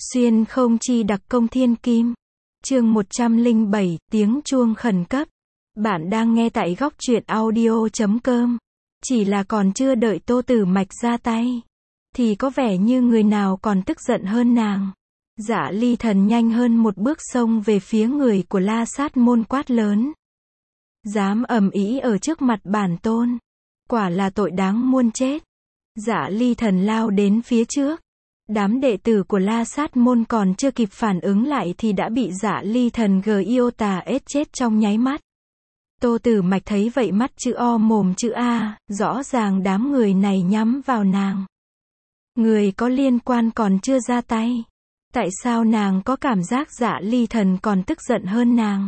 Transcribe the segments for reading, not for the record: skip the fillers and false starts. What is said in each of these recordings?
Xuyên không chi đặc công thiên kim. Chương 107, tiếng chuông khẩn cấp. Bạn đang nghe tại góc truyện audio.com. Chỉ là còn chưa đợi Tô Tử Mạch ra tay, thì có vẻ như người nào còn tức giận hơn nàng. Dạ Ly Thần nhanh hơn một bước xông về phía người của La Sát Môn quát lớn. Dám ầm ĩ ở trước mặt bản tôn, quả là tội đáng muôn chết. Dạ Ly Thần lao đến phía trước. Đám đệ tử của La Sát Môn còn chưa kịp phản ứng lại thì đã bị Dạ Ly Thần Giota chết trong nháy mắt. Tô Tử Mạch thấy vậy mắt chữ O mồm chữ A, rõ ràng đám người này nhắm vào nàng. Người có liên quan còn chưa ra tay. Tại sao nàng có cảm giác Dạ Ly Thần còn tức giận hơn nàng?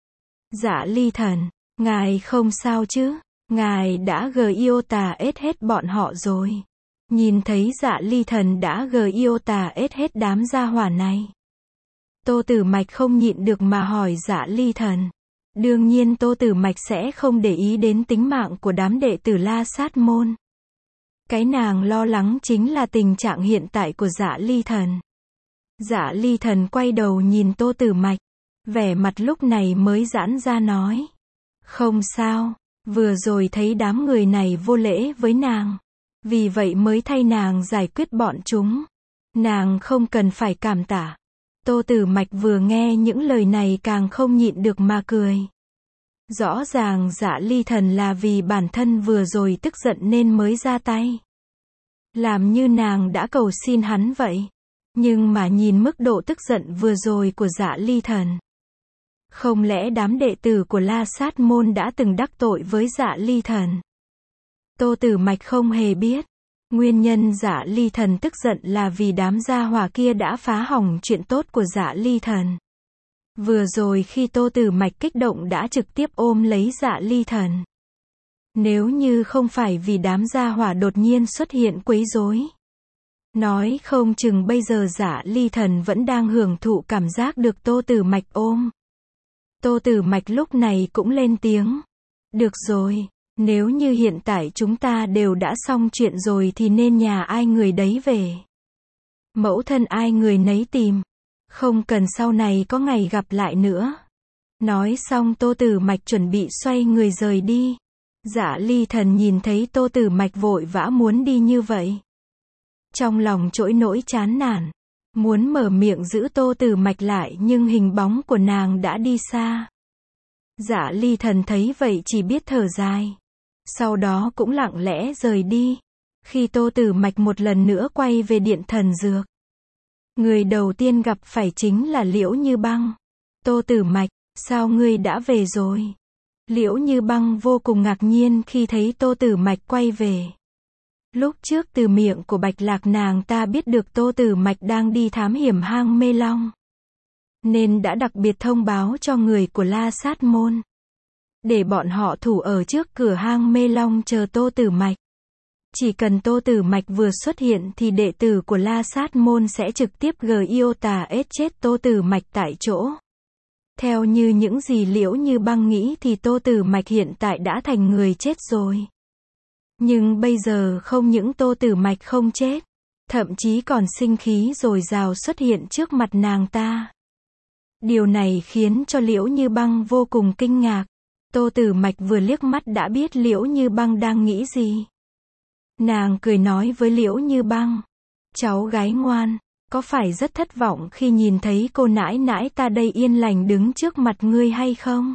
Dạ Ly Thần, ngài không sao chứ? Ngài đã Giota hết bọn họ rồi. Nhìn thấy Dạ Ly Thần đã Giota hết đám gia hỏa này. Tô Tử Mạch không nhịn được mà hỏi Dạ Ly Thần. Đương nhiên Tô Tử Mạch sẽ không để ý đến tính mạng của đám đệ tử La Sát Môn. Cái nàng lo lắng chính là tình trạng hiện tại của Dạ Ly Thần. Dạ Ly Thần quay đầu nhìn Tô Tử Mạch, vẻ mặt lúc này mới giãn ra nói. Không sao, vừa rồi thấy đám người này vô lễ với nàng, vì vậy mới thay nàng giải quyết bọn chúng. Nàng không cần phải cảm tạ. Tô Tử Mạch vừa nghe những lời này càng không nhịn được mà cười. Rõ ràng Dạ Ly Thần là vì bản thân vừa rồi tức giận nên mới ra tay. Làm như nàng đã cầu xin hắn vậy. Nhưng mà nhìn mức độ tức giận vừa rồi của Dạ Ly Thần. Không lẽ đám đệ tử của La Sát Môn đã từng đắc tội với Dạ Ly Thần? Tô Tử Mạch không hề biết. Nguyên nhân Dạ Ly Thần tức giận là vì đám gia hỏa kia đã phá hỏng chuyện tốt của Dạ Ly Thần. Vừa rồi khi Tô Tử Mạch kích động đã trực tiếp ôm lấy Dạ Ly Thần. Nếu như không phải vì đám gia hỏa đột nhiên xuất hiện quấy rối, nói không chừng bây giờ Dạ Ly Thần vẫn đang hưởng thụ cảm giác được Tô Tử Mạch ôm. Tô Tử Mạch lúc này cũng lên tiếng. Được rồi, nếu như hiện tại chúng ta đều đã xong chuyện rồi thì nên nhà ai người đấy về. Mẫu thân ai người nấy tìm. Không cần sau này có ngày gặp lại nữa. Nói xong Tô Tử Mạch chuẩn bị xoay người rời đi. Dạ Ly Thần nhìn thấy Tô Tử Mạch vội vã muốn đi như vậy, trong lòng trỗi nỗi chán nản. Muốn mở miệng giữ Tô Tử Mạch lại nhưng hình bóng của nàng đã đi xa. Dạ Ly Thần thấy vậy chỉ biết thở dài. Sau đó cũng lặng lẽ rời đi. Khi Tô Tử Mạch một lần nữa quay về điện thần dược, người đầu tiên gặp phải chính là Liễu Như Băng. Tô Tử Mạch, sao ngươi đã về rồi? Liễu Như Băng vô cùng ngạc nhiên khi thấy Tô Tử Mạch quay về. Lúc trước từ miệng của Bạch Lạc nàng ta biết được Tô Tử Mạch đang đi thám hiểm hang Mê Long, nên đã đặc biệt thông báo cho người của La Sát Môn, để bọn họ thủ ở trước cửa hang Mê Long chờ Tô Tử Mạch. Chỉ cần Tô Tử Mạch vừa xuất hiện thì đệ tử của La Sát Môn sẽ trực tiếp Giota chết Tô Tử Mạch tại chỗ. Theo như những gì Liễu Như Băng nghĩ thì Tô Tử Mạch hiện tại đã thành người chết rồi. Nhưng bây giờ không những Tô Tử Mạch không chết, thậm chí còn sinh khí dồi dào xuất hiện trước mặt nàng ta. Điều này khiến cho Liễu Như Băng vô cùng kinh ngạc. Tô Tử Mạch vừa liếc mắt đã biết Liễu Như Băng đang nghĩ gì. Nàng cười nói với Liễu Như Băng. Cháu gái ngoan, có phải rất thất vọng khi nhìn thấy cô nãi nãi ta đây yên lành đứng trước mặt ngươi hay không?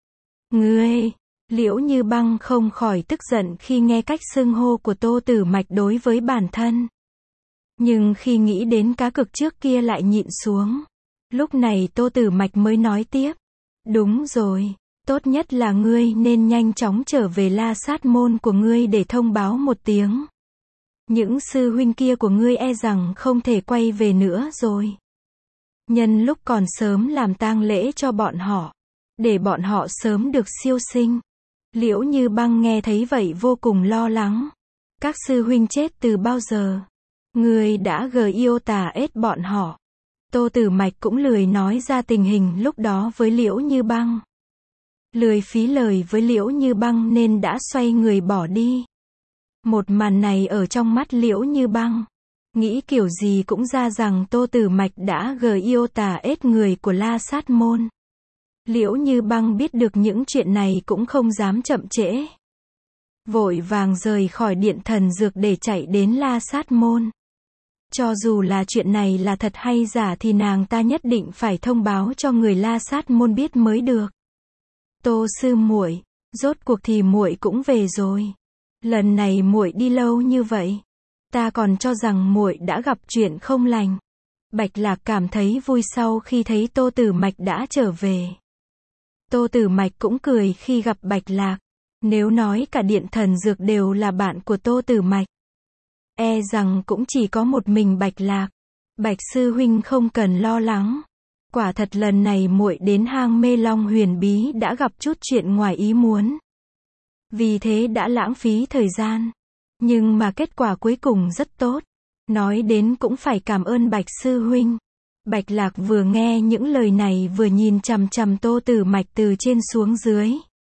Ngươi! Liễu Như Băng không khỏi tức giận khi nghe cách xưng hô của Tô Tử Mạch đối với bản thân. Nhưng khi nghĩ đến cá cược trước kia lại nhịn xuống. Lúc này Tô Tử Mạch mới nói tiếp. Đúng rồi, tốt nhất là ngươi nên nhanh chóng trở về La Sát Môn của ngươi để thông báo một tiếng. Những sư huynh kia của ngươi e rằng không thể quay về nữa rồi. Nhân lúc còn sớm làm tang lễ cho bọn họ, để bọn họ sớm được siêu sinh. Liễu Như Băng nghe thấy vậy vô cùng lo lắng. Các sư huynh chết từ bao giờ? Ngươi đã Giota bọn họ. Tô Tử Mạch cũng lười nói ra tình hình lúc đó với Liễu Như Băng. Lười phí lời với Liễu Như Băng nên đã xoay người bỏ đi. Một màn này ở trong mắt Liễu Như Băng, Nghĩ kiểu gì cũng ra rằng Tô Tử Mạch đã yêu tà ết người của La Sát Môn. Liễu Như Băng biết được những chuyện này cũng không dám chậm trễ. Vội vàng rời khỏi điện thần dược để chạy đến La Sát Môn. Cho dù là chuyện này là thật hay giả thì nàng ta nhất định phải thông báo cho người La Sát Môn biết mới được. Tô sư muội, rốt cuộc thì muội cũng về rồi. Lần này muội đi lâu như vậy, ta còn cho rằng muội đã gặp chuyện không lành. Bạch Lạc cảm thấy vui sau khi thấy Tô Tử Mạch đã trở về. Tô Tử Mạch cũng cười khi gặp Bạch Lạc. Nếu nói cả điện thần dược đều là bạn của Tô Tử Mạch, e rằng cũng chỉ có một mình Bạch Lạc. Bạch sư huynh không cần lo lắng. Quả thật lần này muội đến hang Mê Long huyền bí đã gặp chút chuyện ngoài ý muốn. Vì thế đã lãng phí thời gian. Nhưng mà kết quả cuối cùng rất tốt. Nói đến cũng phải cảm ơn Bạch sư huynh. Bạch Lạc vừa nghe những lời này vừa nhìn chằm chằm Tô Tử Mạch từ trên xuống dưới.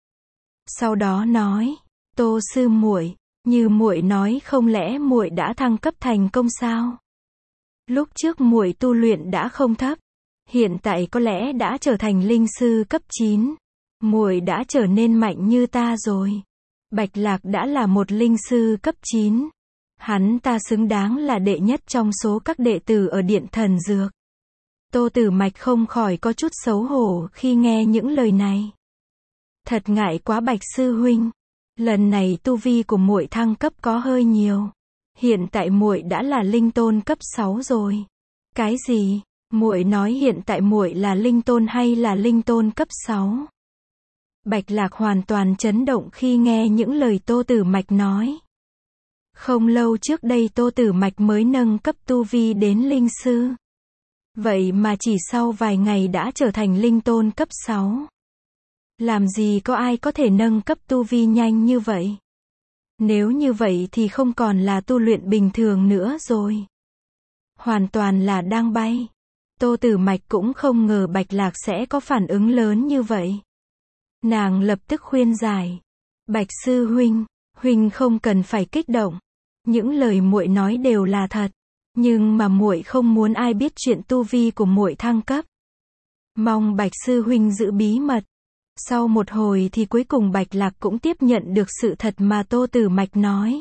Sau đó nói, Tô sư muội, như muội nói không lẽ muội đã thăng cấp thành công sao? Lúc trước muội tu luyện đã không thấp, hiện tại có lẽ đã trở thành linh sư cấp 9. Muội đã trở nên mạnh như ta rồi. Bạch Lạc đã là một linh sư cấp 9. Hắn ta xứng đáng là đệ nhất trong số các đệ tử ở điện thần dược. Tô Tử Mạch không khỏi có chút xấu hổ khi nghe những lời này. Thật ngại quá Bạch sư huynh. Lần này tu vi của muội thăng cấp có hơi nhiều. Hiện tại muội đã là linh tôn cấp 6 rồi. Cái gì? Muội nói hiện tại muội là linh tôn hay là linh tôn cấp 6? Bạch Lạc hoàn toàn chấn động khi nghe những lời Tô Tử Mạch nói. Không lâu trước đây Tô Tử Mạch mới nâng cấp tu vi đến linh sư. Vậy mà chỉ sau vài ngày đã trở thành linh tôn cấp 6. Làm gì có ai có thể nâng cấp tu vi nhanh như vậy? Nếu như vậy thì không còn là tu luyện bình thường nữa rồi. Hoàn toàn là đang bay. Tô Tử Mạch cũng không ngờ Bạch Lạc sẽ có phản ứng lớn như vậy. Nàng lập tức khuyên giải. Bạch sư huynh, huynh không cần phải kích động. Những lời muội nói đều là thật. Nhưng mà muội không muốn ai biết chuyện tu vi của muội thăng cấp. Mong Bạch sư huynh giữ bí mật. Sau một hồi thì cuối cùng Bạch Lạc cũng tiếp nhận được sự thật mà Tô Tử Mạch nói.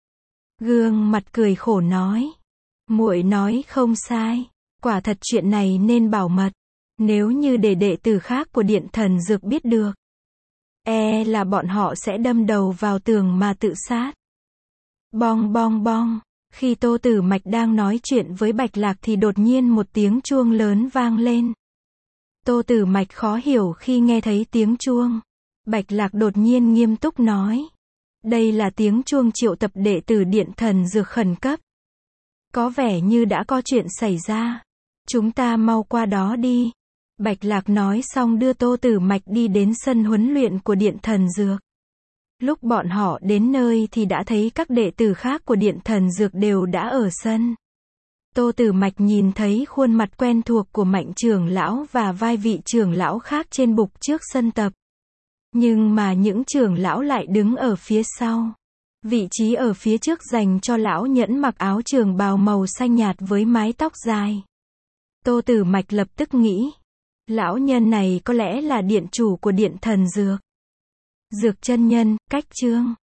Gương mặt cười khổ nói. Muội nói không sai. Quả thật chuyện này nên bảo mật. Nếu như để đệ tử khác của điện thần dược biết được, e là bọn họ sẽ đâm đầu vào tường mà tự sát. Bong bong bong. Khi Tô Tử Mạch đang nói chuyện với Bạch Lạc thì đột nhiên một tiếng chuông lớn vang lên. Tô Tử Mạch khó hiểu khi nghe thấy tiếng chuông. Bạch Lạc đột nhiên nghiêm túc nói. Đây là tiếng chuông triệu tập đệ tử điện thần dược khẩn cấp. Có vẻ như đã có chuyện xảy ra. Chúng ta mau qua đó đi. Bạch Lạc nói xong đưa Tô Tử Mạch đi đến sân huấn luyện của điện thần dược. Lúc bọn họ đến nơi thì đã thấy các đệ tử khác của điện thần dược đều đã ở sân. Tô Tử Mạch nhìn thấy khuôn mặt quen thuộc của Mạnh trưởng lão và vài vị trưởng lão khác trên bục trước sân tập. Nhưng mà những trưởng lão lại đứng ở phía sau. Vị trí ở phía trước dành cho lão nhẫn mặc áo trường bào màu xanh nhạt với mái tóc dài. Tô Tử Mạch lập tức nghĩ. Lão nhân này có lẽ là điện chủ của điện thần dược. Dược chân nhân, cách chương.